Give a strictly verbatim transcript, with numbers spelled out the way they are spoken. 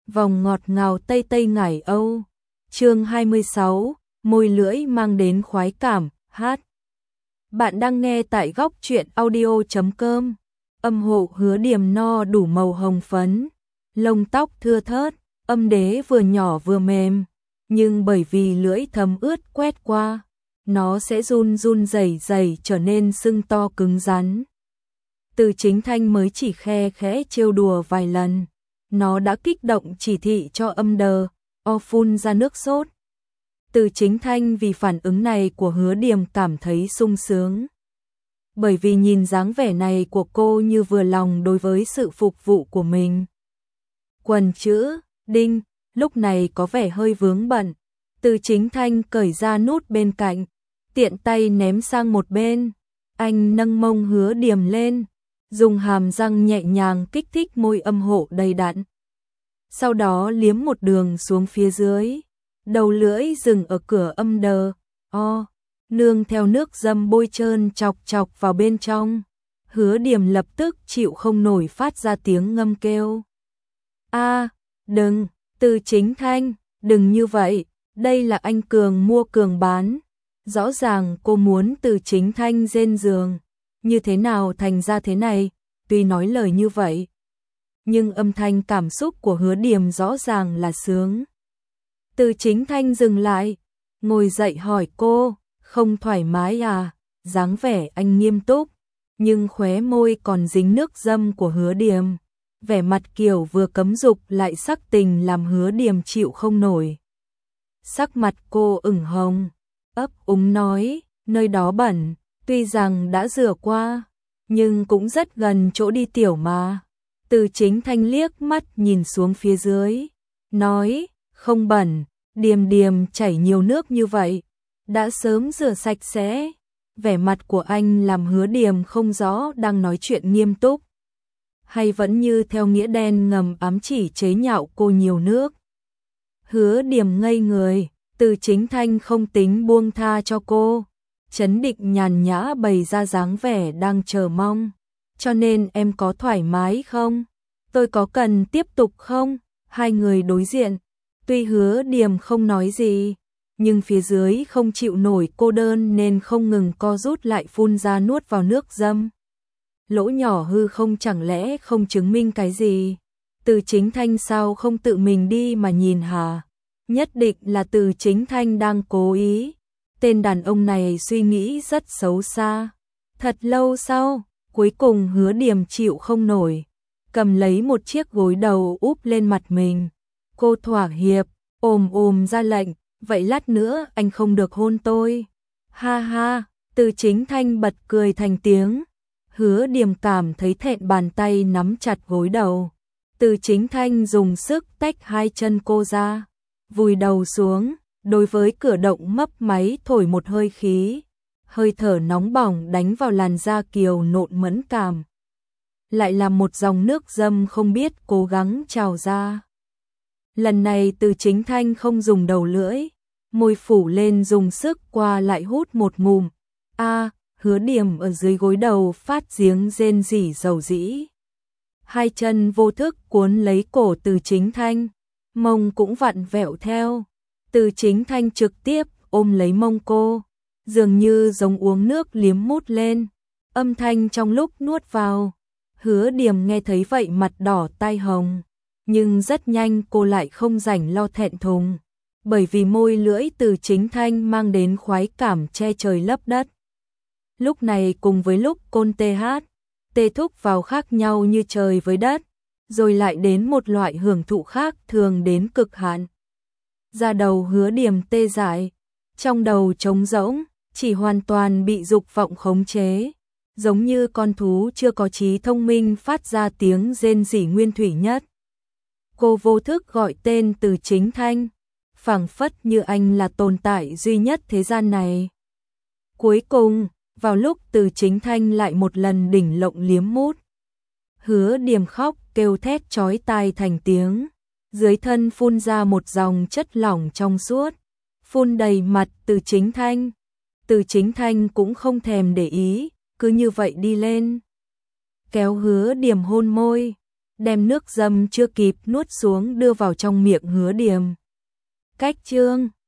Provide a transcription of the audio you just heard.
vòng ngọt ngào Tây Tây Ngải Âu. Chương hai mươi sáu, môi lưỡi mang đến khoái cảm, hát. Bạn đang nghe tại góc truyện audio chấm com. Âm hộ Hứa Điềm no đủ màu hồng phấn, lông tóc thưa thớt, âm đế vừa nhỏ vừa mềm, nhưng bởi vì lưỡi thấm ướt quét qua, nó sẽ run run rẩy rẩy trở nên sưng to cứng rắn. Từ Chính Thanh mới chỉ khe khẽ trêu đùa vài lần, nó đã kích động chỉ thị cho âm đờ, o phun ra nước sốt. Từ Chính Thanh vì phản ứng này của Hứa Điềm cảm thấy sung sướng. Bởi vì nhìn dáng vẻ này của cô như vừa lòng đối với sự phục vụ của mình. Quần chữ, đinh, lúc này có vẻ hơi vướng bận. Từ Chính Thanh cởi ra nút bên cạnh, tiện tay ném sang một bên. Anh nâng mông Hứa Điềm lên, dùng hàm răng nhẹ nhàng kích thích môi âm hộ đầy đặn. Sau đó liếm một đường xuống phía dưới, đầu lưỡi dừng ở cửa âm đờ, o, nương theo nước dâm bôi trơn chọc chọc vào bên trong. Hứa Điềm lập tức chịu không nổi phát ra tiếng ngâm kêu. A, đừng, Từ Chính Thanh, đừng như vậy, đây là anh Cường mua Cường bán. Rõ ràng cô muốn Từ Chính Thanh rên giường, như thế nào thành ra thế này, tuy nói lời như vậy. Nhưng âm thanh cảm xúc của Hứa Điềm rõ ràng là sướng. Từ Chính Thanh dừng lại, ngồi dậy hỏi cô, không thoải mái à, dáng vẻ anh nghiêm túc, nhưng khóe môi còn dính nước dâm của Hứa Điềm. Vẻ mặt kiểu vừa cấm dục lại sắc tình làm Hứa Điềm chịu không nổi. Sắc mặt cô ửng hồng, ấp úng nói, nơi đó bẩn, tuy rằng đã rửa qua, nhưng cũng rất gần chỗ đi tiểu mà. Từ Chính Thanh liếc mắt nhìn xuống phía dưới, nói, không bẩn, Điềm Điềm chảy nhiều nước như vậy, đã sớm rửa sạch sẽ. Vẻ mặt của anh làm Hứa Điềm không rõ đang nói chuyện nghiêm túc, hay vẫn như theo nghĩa đen ngầm ám chỉ chế nhạo cô nhiều nước. Hứa Điềm ngây người, Từ Chính Thanh không tính buông tha cho cô, trấn định nhàn nhã bày ra dáng vẻ đang chờ mong. Cho nên em có thoải mái không? Tôi có cần tiếp tục không? Hai người đối diện, tuy Hứa Điềm không nói gì, nhưng phía dưới không chịu nổi cô đơn nên không ngừng co rút lại phun ra nuốt vào nước dâm. Lỗ nhỏ hư không chẳng lẽ không chứng minh cái gì? Từ Chính Thanh sao không tự mình đi mà nhìn hả? Nhất định là Từ Chính Thanh đang cố ý. Tên đàn ông này suy nghĩ rất xấu xa. Thật lâu sau, cuối cùng Hứa Điềm chịu không nổi, cầm lấy một chiếc gối đầu úp lên mặt mình. Cô thỏa hiệp, ồm ồm ra lệnh, vậy lát nữa anh không được hôn tôi. Ha ha, Từ Chính Thanh bật cười thành tiếng. Hứa Điềm cảm thấy thẹn, bàn tay nắm chặt gối đầu. Từ Chính Thanh dùng sức tách hai chân cô ra, vùi đầu xuống, đối với cửa động mấp máy thổi một hơi khí. Hơi thở nóng bỏng đánh vào làn da kiều nộn mẫn cảm. Lại là một dòng nước dâm không biết cố gắng trào ra. Lần này Từ Chính Thanh không dùng đầu lưỡi, môi phủ lên dùng sức qua lại hút một ngụm. A, Hứa Điềm ở dưới gối đầu phát giếng rên rỉ dầu dĩ. Hai chân vô thức cuốn lấy cổ Từ Chính Thanh, mông cũng vặn vẹo theo. Từ Chính Thanh trực tiếp ôm lấy mông cô, dường như giống uống nước liếm mút lên. Âm thanh trong lúc nuốt vào, Hứa Điềm nghe thấy vậy mặt đỏ tai hồng, nhưng rất nhanh cô lại không rảnh lo thẹn thùng, bởi vì môi lưỡi Từ Chính Thanh mang đến khoái cảm che trời lấp đất. Lúc này cùng với lúc côn tê hát, tê thúc vào khác nhau như trời với đất, rồi lại đến một loại hưởng thụ khác thường đến cực hạn. Da đầu Hứa Điềm tê dại, trong đầu trống rỗng, chỉ hoàn toàn bị dục vọng khống chế, giống như con thú chưa có trí thông minh phát ra tiếng rên rỉ nguyên thủy nhất. Cô vô thức gọi tên Từ Chính Thanh, phảng phất như anh là tồn tại duy nhất thế gian này. Cuối cùng, vào lúc Từ Chính Thanh lại một lần đỉnh lộng liếm mút, Hứa Điềm khóc kêu thét chói tai thành tiếng, dưới thân phun ra một dòng chất lỏng trong suốt, phun đầy mặt Từ Chính Thanh. Từ Chính Thanh cũng không thèm để ý, cứ như vậy đi lên, kéo Hứa Điềm hôn môi, đem nước dâm chưa kịp nuốt xuống đưa vào trong miệng Hứa Điềm. Cách chương